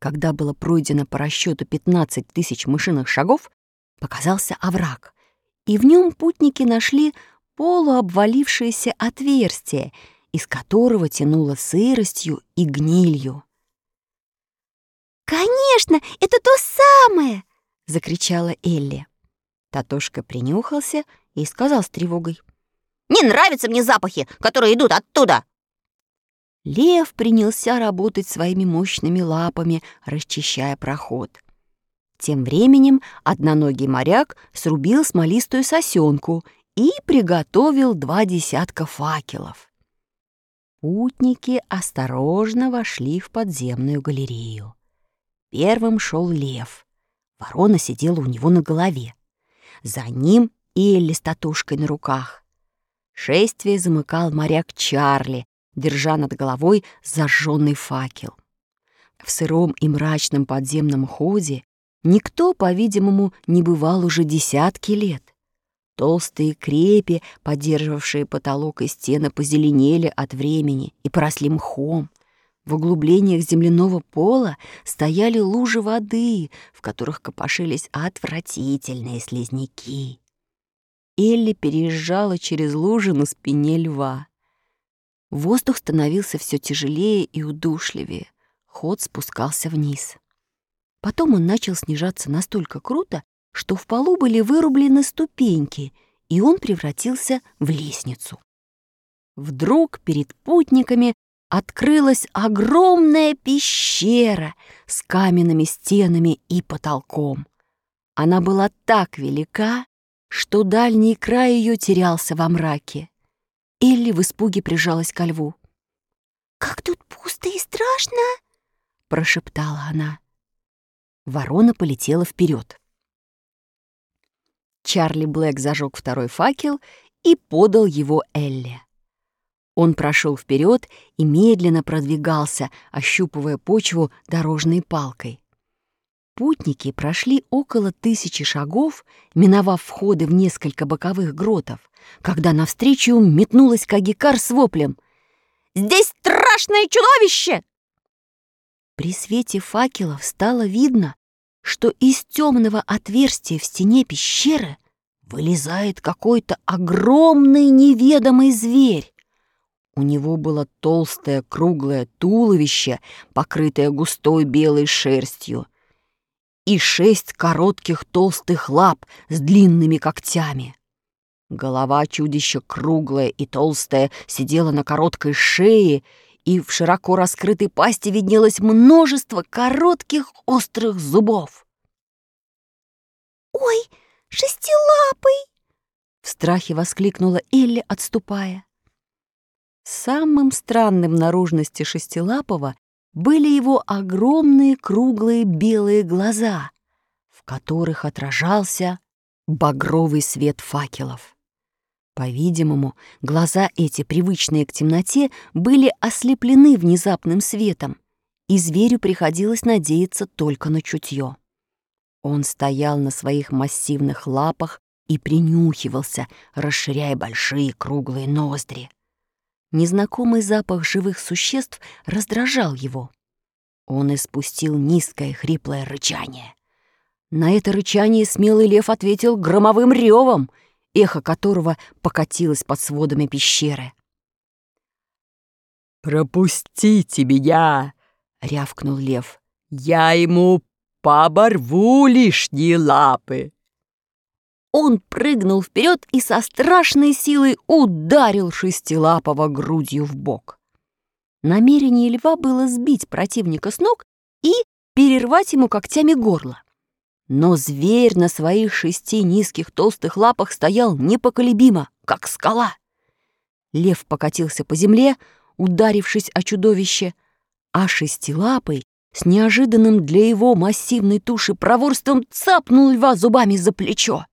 Когда было пройдено по расчету 15 тысяч мышиных шагов, показался овраг, и в нем путники нашли полуобвалившееся отверстие, из которого тянуло сыростью и гнилью. «Конечно, это то самое!» — закричала Элли. Татошка принюхался и сказал с тревогой: «Не нравятся мне запахи, которые идут оттуда!» Лев принялся работать своими мощными лапами, расчищая проход. Тем временем одноногий моряк срубил смолистую сосенку и приготовил 2 десятка факелов. Путники осторожно вошли в подземную галерею. Первым шел лев. Ворона сидела у него на голове. За ним Элли с Татушкой на руках. Шествие замыкал моряк Чарли, держа над головой зажженный факел. В сыром и мрачном подземном ходе никто, по-видимому, не бывал уже десятки лет. Толстые крепи, поддерживавшие потолок и стены, позеленели от времени и поросли мхом. В углублениях земляного пола стояли лужи воды, в которых копошились отвратительные слизняки. Элли переезжала через лужи на спине льва. Воздух становился все тяжелее и удушливее. Ход спускался вниз. Потом он начал снижаться настолько круто, что в полу были вырублены ступеньки, и он превратился в лестницу. Вдруг перед путниками открылась огромная пещера с каменными стенами и потолком. Она была так велика, что дальний край ее терялся во мраке. Элли в испуге прижалась ко льву. «Как тут пусто и страшно!» — прошептала она. Ворона полетела вперед. Чарли Блэк зажег второй факел и подал его Элли. Он прошел вперед и медленно продвигался, ощупывая почву дорожной палкой. Путники прошли около 1000 шагов, миновав входы в несколько боковых гротов, когда навстречу им метнулась Кагикар с воплем: «Здесь страшное чудовище!» При свете факелов стало видно, что из темного отверстия в стене пещеры вылезает какой-то огромный неведомый зверь. У него было толстое круглое туловище, покрытое густой белой шерстью, и 6 коротких толстых лап с длинными когтями. Голова чудища круглая и толстая сидела на короткой шее, и в широко раскрытой пасти виднелось множество коротких острых зубов. «Ой, шестилапый!» — в страхе воскликнула Элли, отступая. Самым странным наружности шестилапого были его огромные круглые белые глаза, в которых отражался багровый свет факелов. По-видимому, глаза эти, привычные к темноте, были ослеплены внезапным светом, и зверю приходилось надеяться только на чутье. Он стоял на своих массивных лапах и принюхивался, расширяя большие круглые ноздри. Незнакомый запах живых существ раздражал его. Он испустил низкое хриплое рычание. На это рычание смелый лев ответил громовым ревом, эхо которого покатилось под сводами пещеры. «Пропустите меня!» — рявкнул лев. «Я ему поборву лишние лапы!» Он прыгнул вперед и со страшной силой ударил шестилапого грудью в бок. Намерение льва было сбить противника с ног и перервать ему когтями горло. Но зверь на своих 6 низких толстых лапах стоял непоколебимо, как скала. Лев покатился по земле, ударившись о чудовище, а шестилапый с неожиданным для его массивной туши проворством цапнул льва зубами за плечо.